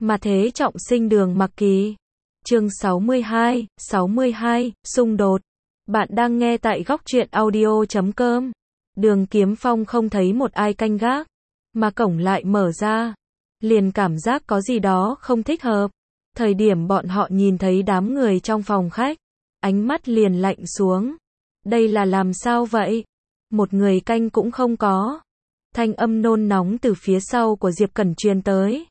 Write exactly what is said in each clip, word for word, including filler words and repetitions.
Mà thế trọng sinh Đường Mặc Kỳ. Chương sáu mươi hai, sáu mươi hai, xung đột. Bạn đang nghe tại góc truyện audio chấm com. Đường Kiếm Phong không thấy một ai canh gác, mà cổng lại mở ra, liền cảm giác có gì đó không thích hợp. Thời điểm bọn họ nhìn thấy đám người trong phòng khách, ánh mắt liền lạnh xuống. Đây là làm sao vậy? Một người canh cũng không có. Thanh âm nôn nóng từ phía sau của Diệp Cẩn truyền tới.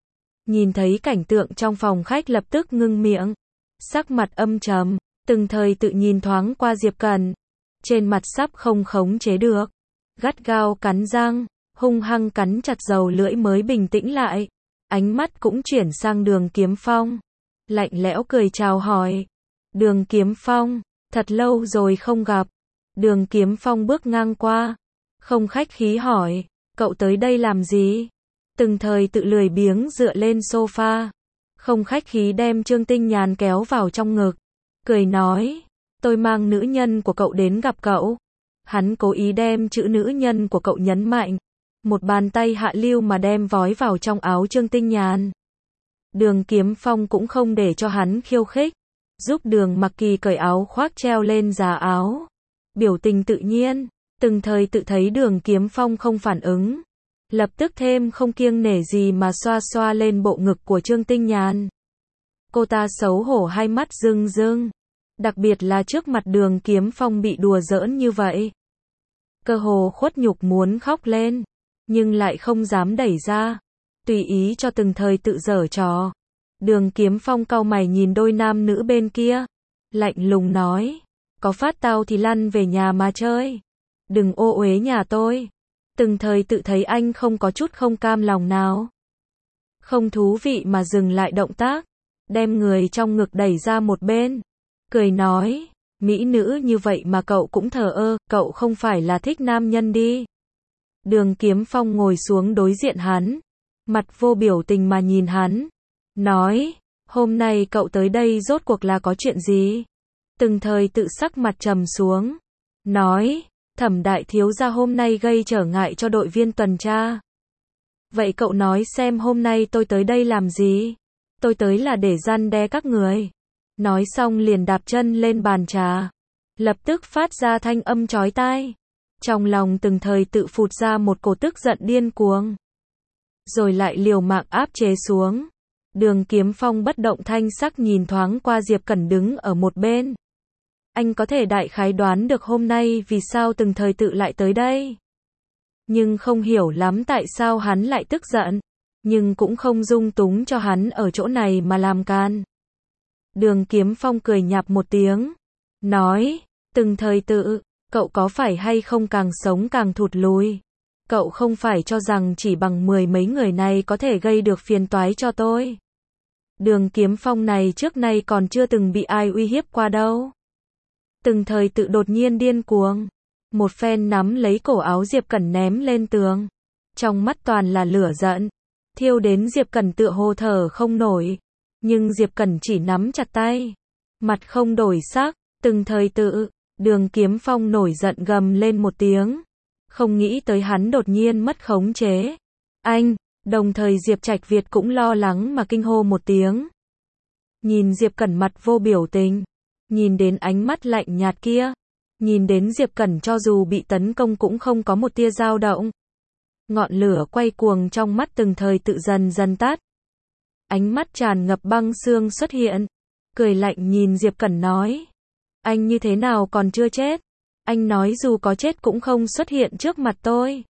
Nhìn thấy cảnh tượng trong phòng khách lập tức ngưng miệng, sắc mặt âm trầm, từng thời tự nhìn thoáng qua Diệp Cẩn, trên mặt sắp không khống chế được, gắt gao cắn răng, hung hăng cắn chặt dầu lưỡi mới bình tĩnh lại, ánh mắt cũng chuyển sang Đường Kiếm Phong, lạnh lẽo cười chào hỏi. Đường Kiếm Phong, thật lâu rồi không gặp. Đường Kiếm Phong bước ngang qua, không khách khí hỏi, cậu tới đây làm gì? Từng thời tự lười biếng dựa lên sofa, không khách khí đem Trương Tinh Nhàn kéo vào trong ngực, cười nói, tôi mang nữ nhân của cậu đến gặp cậu. Hắn cố ý đem chữ nữ nhân của cậu nhấn mạnh, một bàn tay hạ lưu mà đem vói vào trong áo Trương Tinh Nhàn. Đường Kiếm Phong cũng không để cho hắn khiêu khích, giúp Đường Mặc Kỳ cởi áo khoác treo lên giá áo, biểu tình tự nhiên. Từng thời tự thấy Đường Kiếm Phong không phản ứng, lập tức thêm không kiêng nể gì mà xoa xoa lên bộ ngực của Trương Tinh Nhàn. Cô ta xấu hổ hai mắt rưng rưng, đặc biệt là trước mặt Đường Kiếm Phong bị đùa giỡn như vậy. Cơ hồ khuất nhục muốn khóc lên, nhưng lại không dám đẩy ra, tùy ý cho từng thời tự giở trò. Đường Kiếm Phong cau mày nhìn đôi nam nữ bên kia, lạnh lùng nói, có phát tao thì lăn về nhà mà chơi, đừng ô uế nhà tôi. Từng thời tự thấy anh không có chút không cam lòng nào. Không thú vị mà dừng lại động tác, đem người trong ngực đẩy ra một bên, cười nói, mỹ nữ như vậy mà cậu cũng thờ ơ, cậu không phải là thích nam nhân đi. Đường Kiếm Phong ngồi xuống đối diện hắn, mặt vô biểu tình mà nhìn hắn, nói, hôm nay cậu tới đây rốt cuộc là có chuyện gì? Từng thời tự sắc mặt trầm xuống, nói, Thẩm đại thiếu gia hôm nay gây trở ngại cho đội viên tuần tra. Vậy cậu nói xem hôm nay tôi tới đây làm gì? Tôi tới là để răn đe các người. Nói xong liền đạp chân lên bàn trà, lập tức phát ra thanh âm chói tai. Trong lòng từng thời tự phụt ra một cổ tức giận điên cuồng, rồi lại liều mạng áp chế xuống. Đường Kiếm Phong bất động thanh sắc nhìn thoáng qua Diệp Cẩn đứng ở một bên. Anh có thể đại khái đoán được hôm nay vì sao từng thời tự lại tới đây, nhưng không hiểu lắm tại sao hắn lại tức giận, nhưng cũng không dung túng cho hắn ở chỗ này mà làm can. Đường Kiếm Phong cười nhạt một tiếng, nói, từng thời tự, cậu có phải hay không càng sống càng thụt lùi? Cậu không phải cho rằng chỉ bằng mười mấy người này có thể gây được phiền toái cho tôi? Đường Kiếm Phong này trước nay còn chưa từng bị ai uy hiếp qua đâu. Từng thời tự đột nhiên điên cuồng, một phen nắm lấy cổ áo Diệp Cẩn ném lên tường, trong mắt toàn là lửa giận, thiêu đến Diệp Cẩn tựa hồ thở không nổi, nhưng Diệp Cẩn chỉ nắm chặt tay, mặt không đổi sắc. Từng thời tự, Đường Kiếm Phong nổi giận gầm lên một tiếng, không nghĩ tới hắn đột nhiên mất khống chế. Anh, đồng thời Diệp Trạch Việt cũng lo lắng mà kinh hô một tiếng. Nhìn Diệp Cẩn mặt vô biểu tình, nhìn đến ánh mắt lạnh nhạt kia, nhìn đến Diệp Cẩn cho dù bị tấn công cũng không có một tia dao động. Ngọn lửa quay cuồng trong mắt từng thời tự dần dần tắt. Ánh mắt tràn ngập băng xương xuất hiện, cười lạnh nhìn Diệp Cẩn nói, anh như thế nào còn chưa chết? Anh nói dù có chết cũng không xuất hiện trước mặt tôi.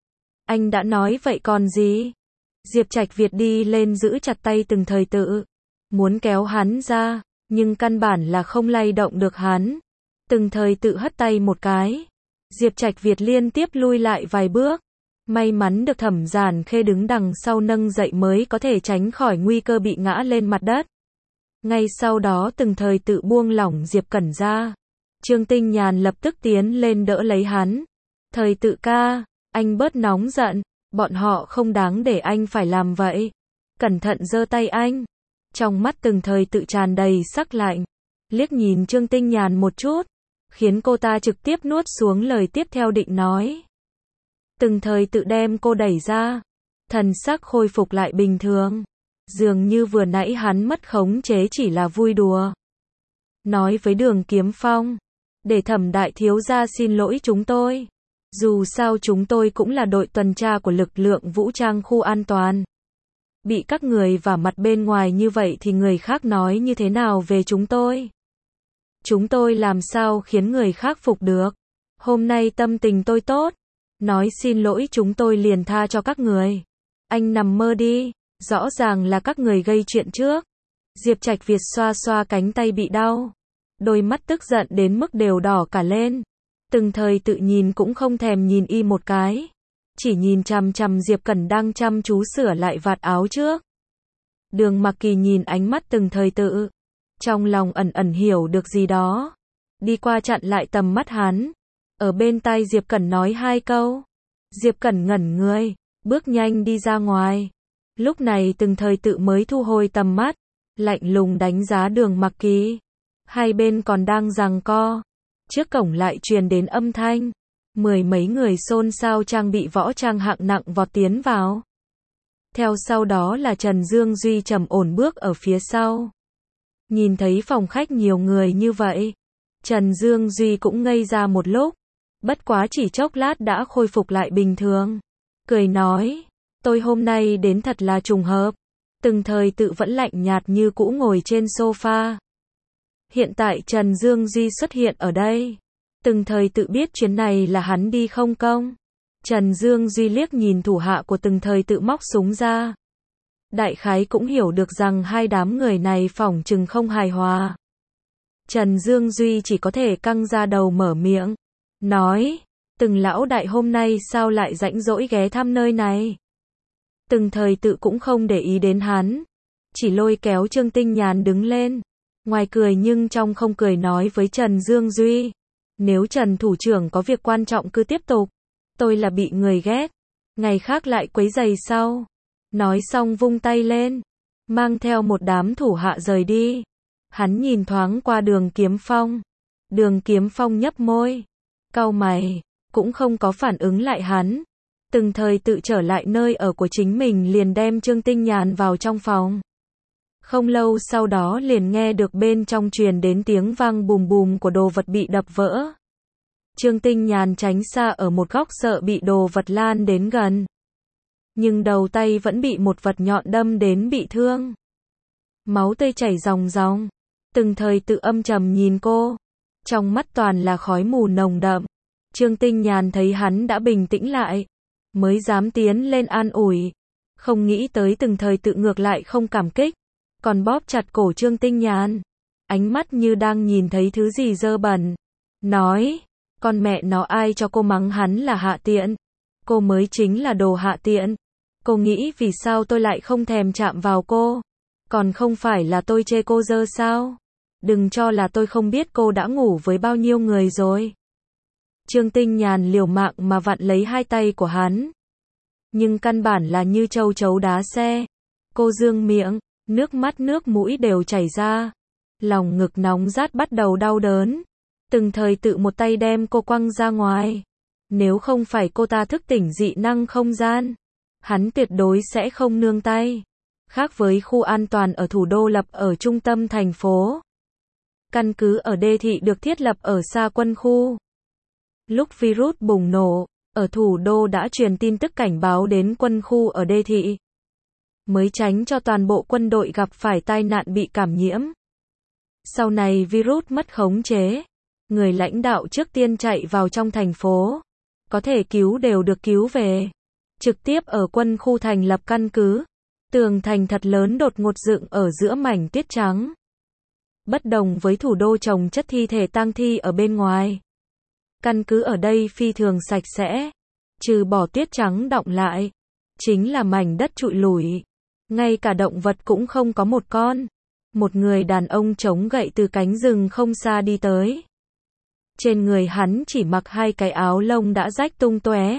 Anh đã nói vậy còn gì? Diệp Trạch Việt đi lên giữ chặt tay từng thời tự, muốn kéo hắn ra, nhưng căn bản là không lay động được hắn. Từng thời tự hất tay một cái, Diệp Trạch Việt liên tiếp lui lại vài bước. May mắn được Thẩm Giản Khê đứng đằng sau nâng dậy mới có thể tránh khỏi nguy cơ bị ngã lên mặt đất. Ngay sau đó từng thời tự buông lỏng Diệp Cẩn ra. Trương Tinh Nhàn lập tức tiến lên đỡ lấy hắn. Thời tự ca, anh bớt nóng giận, bọn họ không đáng để anh phải làm vậy. Cẩn thận giơ tay anh. Trong mắt từng thời tự tràn đầy sắc lạnh, liếc nhìn Trương Tinh Nhàn một chút, khiến cô ta trực tiếp nuốt xuống lời tiếp theo định nói. Từng thời tự đem cô đẩy ra, thần sắc khôi phục lại bình thường, Dường như vừa nãy hắn mất khống chế chỉ là vui đùa. Nói với Đường Kiếm Phong, để Thẩm đại thiếu gia xin lỗi chúng tôi. Dù sao chúng tôi cũng là đội tuần tra của lực lượng vũ trang khu an toàn. Bị các người vả mặt bên ngoài như vậy thì người khác nói như thế nào về chúng tôi? Chúng tôi làm sao khiến người khác phục được? Hôm nay tâm tình tôi tốt. Nói xin lỗi chúng tôi liền tha cho các người. Anh nằm mơ đi, rõ ràng là các người gây chuyện trước. Diệp Trạch Việt xoa xoa cánh tay bị đau. Đôi mắt tức giận đến mức đều đỏ cả lên. Từng thời tự nhìn cũng không thèm nhìn y một cái. Chỉ nhìn chằm chằm Diệp Cẩn đang chăm chú sửa lại vạt áo trước. Đường Mặc Kỳ nhìn ánh mắt từng thời tự. Trong lòng ẩn ẩn hiểu được gì đó. Đi qua chặn lại tầm mắt hắn. Ở bên tai Diệp Cẩn nói hai câu. Diệp Cẩn ngẩn người, bước nhanh đi ra ngoài. Lúc này từng thời tự mới thu hồi tầm mắt. Lạnh lùng đánh giá Đường Mặc Kỳ. Hai bên còn đang giằng co. Trước cổng lại truyền đến âm thanh. Mười mấy người xôn xao trang bị võ trang hạng nặng vọt tiến vào. Theo sau đó là Trần Dương Duy trầm ổn bước ở phía sau. Nhìn thấy phòng khách nhiều người như vậy, Trần Dương Duy cũng ngây ra một lúc. Bất quá chỉ chốc lát đã khôi phục lại bình thường. Cười nói, tôi hôm nay đến thật là trùng hợp. Từng thời tự vẫn lạnh nhạt như cũ ngồi trên sofa. Hiện tại Trần Dương Duy xuất hiện ở đây. Từng thời tự biết chuyến này là hắn đi không công. Trần Dương Duy liếc nhìn thủ hạ của từng thời tự móc súng ra. Đại khái cũng hiểu được rằng hai đám người này phỏng chừng không hài hòa. Trần Dương Duy chỉ có thể căng ra đầu mở miệng. Nói, từng lão đại hôm nay sao lại rãnh rỗi ghé thăm nơi này. Từng thời tự cũng không để ý đến hắn. Chỉ lôi kéo Trương Tinh Nhàn đứng lên. Ngoài cười nhưng trong không cười nói với Trần Dương Duy. Nếu Trần thủ trưởng có việc quan trọng cứ tiếp tục. Tôi là bị người ghét. Ngày khác lại quấy giày sau. Nói xong vung tay lên. Mang theo một đám thủ hạ rời đi. Hắn nhìn thoáng qua Đường Kiếm Phong. Đường Kiếm Phong nhấp môi. Cau mày. Cũng không có phản ứng lại hắn. Từng thời tự trở lại nơi ở của chính mình liền đem Trương Tinh Nhàn vào trong phòng. Không lâu sau đó liền nghe được bên trong truyền đến tiếng vang bùm bùm của đồ vật bị đập vỡ. Trương Tinh Nhàn tránh xa ở một góc sợ bị đồ vật lan đến gần. Nhưng đầu tay vẫn bị một vật nhọn đâm đến bị thương. Máu tươi chảy ròng ròng. Từng thời tự âm trầm nhìn cô. Trong mắt toàn là khói mù nồng đậm. Trương Tinh Nhàn thấy hắn đã bình tĩnh lại. Mới dám tiến lên an ủi. Không nghĩ tới từng thời tự ngược lại không cảm kích. Còn bóp chặt cổ Trương Tinh Nhàn. Ánh mắt như đang nhìn thấy thứ gì dơ bẩn. Nói, con mẹ nó ai cho cô mắng hắn là hạ tiện. Cô mới chính là đồ hạ tiện. Cô nghĩ vì sao tôi lại không thèm chạm vào cô. Còn không phải là tôi chê cô dơ sao. Đừng cho là tôi không biết cô đã ngủ với bao nhiêu người rồi. Trương Tinh Nhàn liều mạng mà vặn lấy hai tay của hắn. Nhưng căn bản là như châu chấu đá xe. Cô dương miệng, nước mắt nước mũi đều chảy ra. Lòng ngực nóng rát bắt đầu đau đớn. Từng thời tự một tay đem cô quăng ra ngoài. Nếu không phải cô ta thức tỉnh dị năng không gian, hắn tuyệt đối sẽ không nương tay. Khác với khu an toàn ở thủ đô lập ở trung tâm thành phố. Căn cứ ở đê thị được thiết lập ở xa quân khu. Lúc virus bùng nổ, ở thủ đô đã truyền tin tức cảnh báo đến quân khu ở đê thị. Mới tránh cho toàn bộ quân đội gặp phải tai nạn bị cảm nhiễm. Sau này virus mất khống chế. Người lãnh đạo trước tiên chạy vào trong thành phố. Có thể cứu đều được cứu về. Trực tiếp ở quân khu thành lập căn cứ. Tường thành thật lớn đột ngột dựng ở giữa mảnh tuyết trắng. Bất đồng với thủ đô trồng chất thi thể tang thi ở bên ngoài. Căn cứ ở đây phi thường sạch sẽ. Trừ bỏ tuyết trắng đọng lại. Chính là mảnh đất trụi lủi. Ngay cả động vật cũng không có một con. Một người đàn ông chống gậy từ cánh rừng không xa đi tới. Trên người hắn chỉ mặc hai cái áo lông đã rách tung tóe.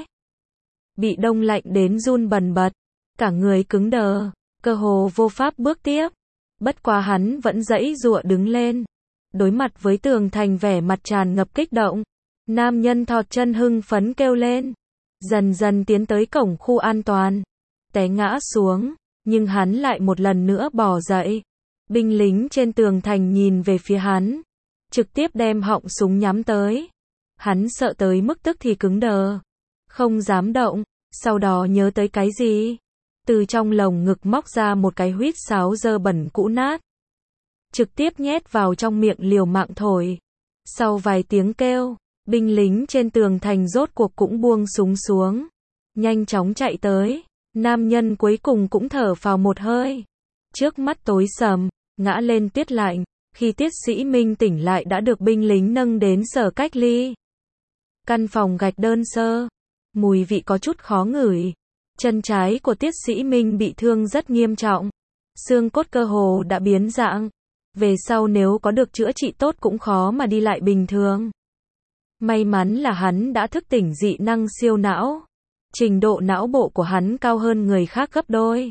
Bị đông lạnh đến run bần bật. Cả người cứng đờ. Cơ hồ vô pháp bước tiếp. Bất quá hắn vẫn giãy giụa đứng lên. Đối mặt với tường thành vẻ mặt tràn ngập kích động. Nam nhân thọt chân hưng phấn kêu lên. Dần dần tiến tới cổng khu an toàn. Té ngã xuống. Nhưng hắn lại một lần nữa bò dậy. Binh lính trên tường thành nhìn về phía hắn, trực tiếp đem họng súng nhắm tới. Hắn sợ tới mức tức thì cứng đờ, không dám động, sau đó nhớ tới cái gì? Từ trong lồng ngực móc ra một cái huýt sáo dơ bẩn cũ nát. Trực tiếp nhét vào trong miệng liều mạng thổi. Sau vài tiếng kêu, binh lính trên tường thành rốt cuộc cũng buông súng xuống. Nhanh chóng chạy tới, nam nhân cuối cùng cũng thở phào một hơi. Trước mắt tối sầm, ngã lên tuyết lạnh, khi Tiết Sĩ Minh tỉnh lại đã được binh lính nâng đến sở cách ly. Căn phòng gạch đơn sơ, mùi vị có chút khó ngửi. Chân trái của Tiết Sĩ Minh bị thương rất nghiêm trọng, xương cốt cơ hồ đã biến dạng. Về sau nếu có được chữa trị tốt cũng khó mà đi lại bình thường. May mắn là hắn đã thức tỉnh dị năng siêu não. Trình độ não bộ của hắn cao hơn người khác gấp đôi.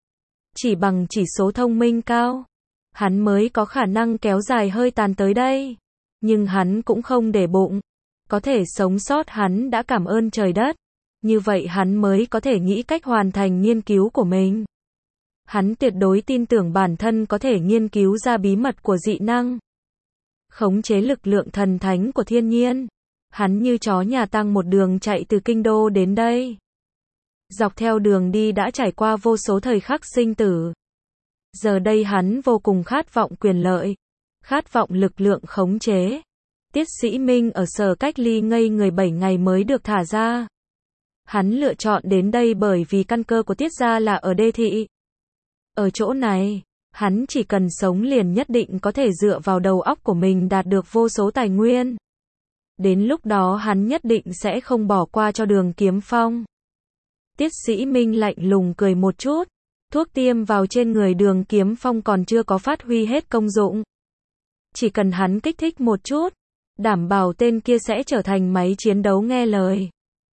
Chỉ bằng chỉ số thông minh cao, hắn mới có khả năng kéo dài hơi tàn tới đây. Nhưng hắn cũng không để bụng. Có thể sống sót hắn đã cảm ơn trời đất. Như vậy hắn mới có thể nghĩ cách hoàn thành nghiên cứu của mình. Hắn tuyệt đối tin tưởng bản thân có thể nghiên cứu ra bí mật của dị năng. Khống chế lực lượng thần thánh của thiên nhiên. Hắn như chó nhà tăng một đường chạy từ kinh đô đến đây. Dọc theo đường đi đã trải qua vô số thời khắc sinh tử. Giờ đây hắn vô cùng khát vọng quyền lợi, khát vọng lực lượng khống chế. Tiết Sĩ Minh ở sở cách ly ngây người bảy ngày mới được thả ra. Hắn lựa chọn đến đây bởi vì căn cơ của Tiết gia là ở đê thị. Ở chỗ này, hắn chỉ cần sống liền nhất định có thể dựa vào đầu óc của mình đạt được vô số tài nguyên. Đến lúc đó hắn nhất định sẽ không bỏ qua cho Đường Kiếm Phong. Tiết Sĩ Minh lạnh lùng cười một chút. Thuốc tiêm vào trên người Đường Kiếm Phong còn chưa có phát huy hết công dụng. Chỉ cần hắn kích thích một chút, đảm bảo tên kia sẽ trở thành máy chiến đấu nghe lời.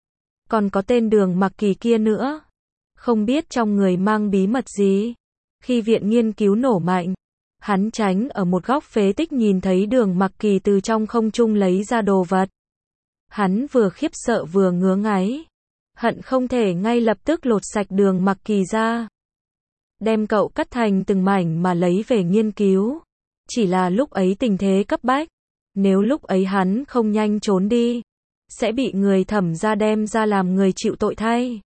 Còn có tên Đường Mặc Kỳ kia nữa. Không biết trong người mang bí mật gì. Khi viện nghiên cứu nổ mạnh, hắn tránh ở một góc phế tích nhìn thấy Đường Mặc Kỳ từ trong không trung lấy ra đồ vật. Hắn vừa khiếp sợ vừa ngứa ngáy. Hận không thể ngay lập tức lột sạch Đường Mặc Kỳ ra. Đem cậu cắt thành từng mảnh mà lấy về nghiên cứu. Chỉ là lúc ấy tình thế cấp bách. Nếu lúc ấy hắn không nhanh trốn đi, sẽ bị người Thẩm gia đem ra làm người chịu tội thay.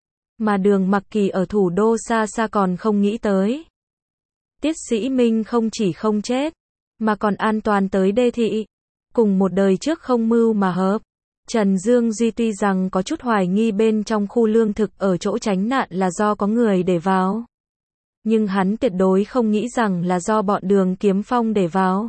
Mà Đường Mặc Kỳ ở thủ đô xa xa còn không nghĩ tới. Tiết Sĩ Minh không chỉ không chết, mà còn an toàn tới đê thị. Cùng một đời trước không mưu mà hợp. Trần Dương Duy tuy rằng có chút hoài nghi bên trong khu lương thực ở chỗ tránh nạn là do có người để vào. Nhưng hắn tuyệt đối không nghĩ rằng là do bọn Đường Kiếm Phong để vào.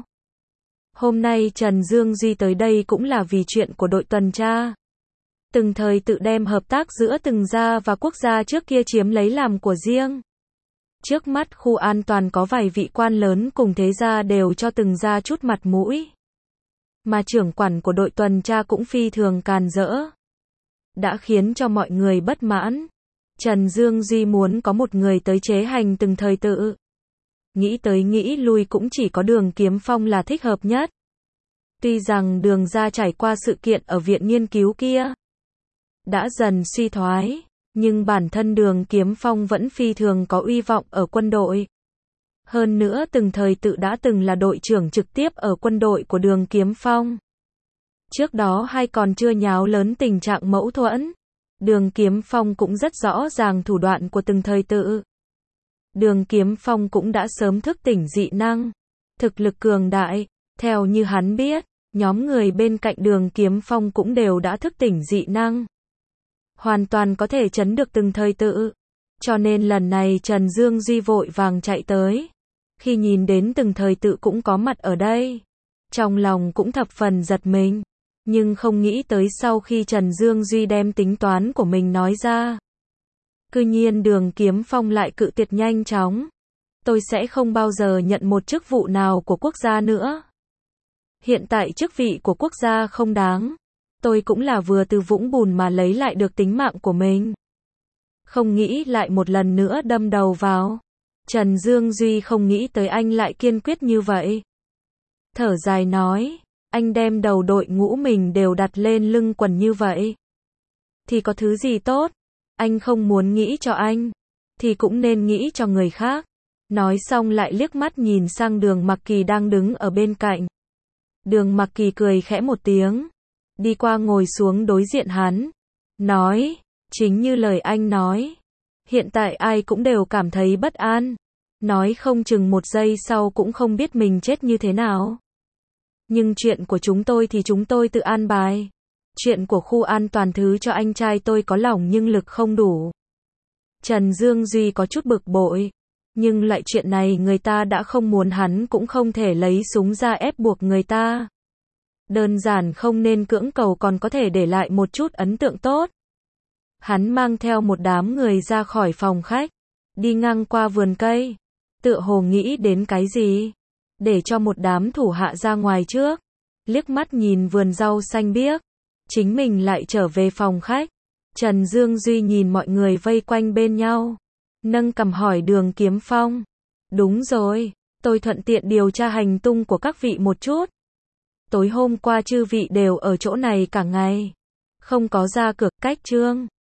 Hôm nay Trần Dương Duy tới đây cũng là vì chuyện của đội tuần tra. Từng thời tự đem hợp tác giữa từng gia và quốc gia trước kia chiếm lấy làm của riêng. Trước mắt khu an toàn có vài vị quan lớn cùng thế gia đều cho từng gia chút mặt mũi. Mà trưởng quản của đội tuần tra cũng phi thường càn rỡ. Đã khiến cho mọi người bất mãn. Trần Dương Duy muốn có một người tới chế hành từng thời tự. Nghĩ tới nghĩ lui cũng chỉ có Đường Kiếm Phong là thích hợp nhất. Tuy rằng Đường gia trải qua sự kiện ở viện nghiên cứu kia đã dần suy thoái, nhưng bản thân Đường Kiếm Phong vẫn phi thường có uy vọng ở quân đội. Hơn nữa từng thời tự đã từng là đội trưởng trực tiếp ở quân đội của Đường Kiếm Phong. Trước đó hay còn chưa nháo lớn tình trạng mâu thuẫn. Đường Kiếm Phong cũng rất rõ ràng thủ đoạn của từng thời tự. Đường Kiếm Phong cũng đã sớm thức tỉnh dị năng, thực lực cường đại. Theo như hắn biết, nhóm người bên cạnh Đường Kiếm Phong cũng đều đã thức tỉnh dị năng. Hoàn toàn có thể chấn được từng thời tự. Cho nên lần này Trần Dương Duy vội vàng chạy tới. Khi nhìn đến từng thời tự cũng có mặt ở đây, trong lòng cũng thập phần giật mình. Nhưng không nghĩ tới sau khi Trần Dương Duy đem tính toán của mình nói ra, cư nhiên Đường Kiếm Phong lại cự tuyệt nhanh chóng. Tôi sẽ không bao giờ nhận một chức vụ nào của quốc gia nữa. Hiện tại chức vị của quốc gia không đáng. Tôi cũng là vừa từ vũng bùn mà lấy lại được tính mạng của mình. Không nghĩ lại một lần nữa đâm đầu vào. Trần Dương Duy không nghĩ tới anh lại kiên quyết như vậy. Thở dài nói, anh đem đầu đội ngũ mình đều đặt lên lưng quần như vậy. Thì có thứ gì tốt? Anh không muốn nghĩ cho anh. thì cũng nên nghĩ cho người khác. Nói xong lại liếc mắt nhìn sang Đường Mặc Kỳ đang đứng ở bên cạnh. Đường Mặc Kỳ cười khẽ một tiếng, đi qua ngồi xuống đối diện hắn, nói, chính như lời anh nói, hiện tại ai cũng đều cảm thấy bất an, nói không chừng một giây sau cũng không biết mình chết như thế nào. Nhưng chuyện của chúng tôi thì chúng tôi tự an bài. Chuyện của khu an toàn thứ cho anh trai tôi có lòng nhưng lực không đủ. Trần Dương Duy có chút bực bội. Nhưng lại chuyện này người ta đã không muốn hắn cũng không thể lấy súng ra ép buộc người ta. Đơn giản không nên cưỡng cầu còn có thể để lại một chút ấn tượng tốt. Hắn mang theo một đám người ra khỏi phòng khách. Đi ngang qua vườn cây. Tựa hồ nghĩ đến cái gì. Để cho một đám thủ hạ ra ngoài trước. Liếc mắt nhìn vườn rau xanh biếc. Chính mình lại trở về phòng khách. Trần Dương Duy nhìn mọi người vây quanh bên nhau. Nâng cằm hỏi Đường Kiếm Phong. Đúng rồi, tôi thuận tiện điều tra hành tung của các vị một chút. Tối hôm qua chư vị đều ở chỗ này cả ngày. Không có ra cửa, cách Trương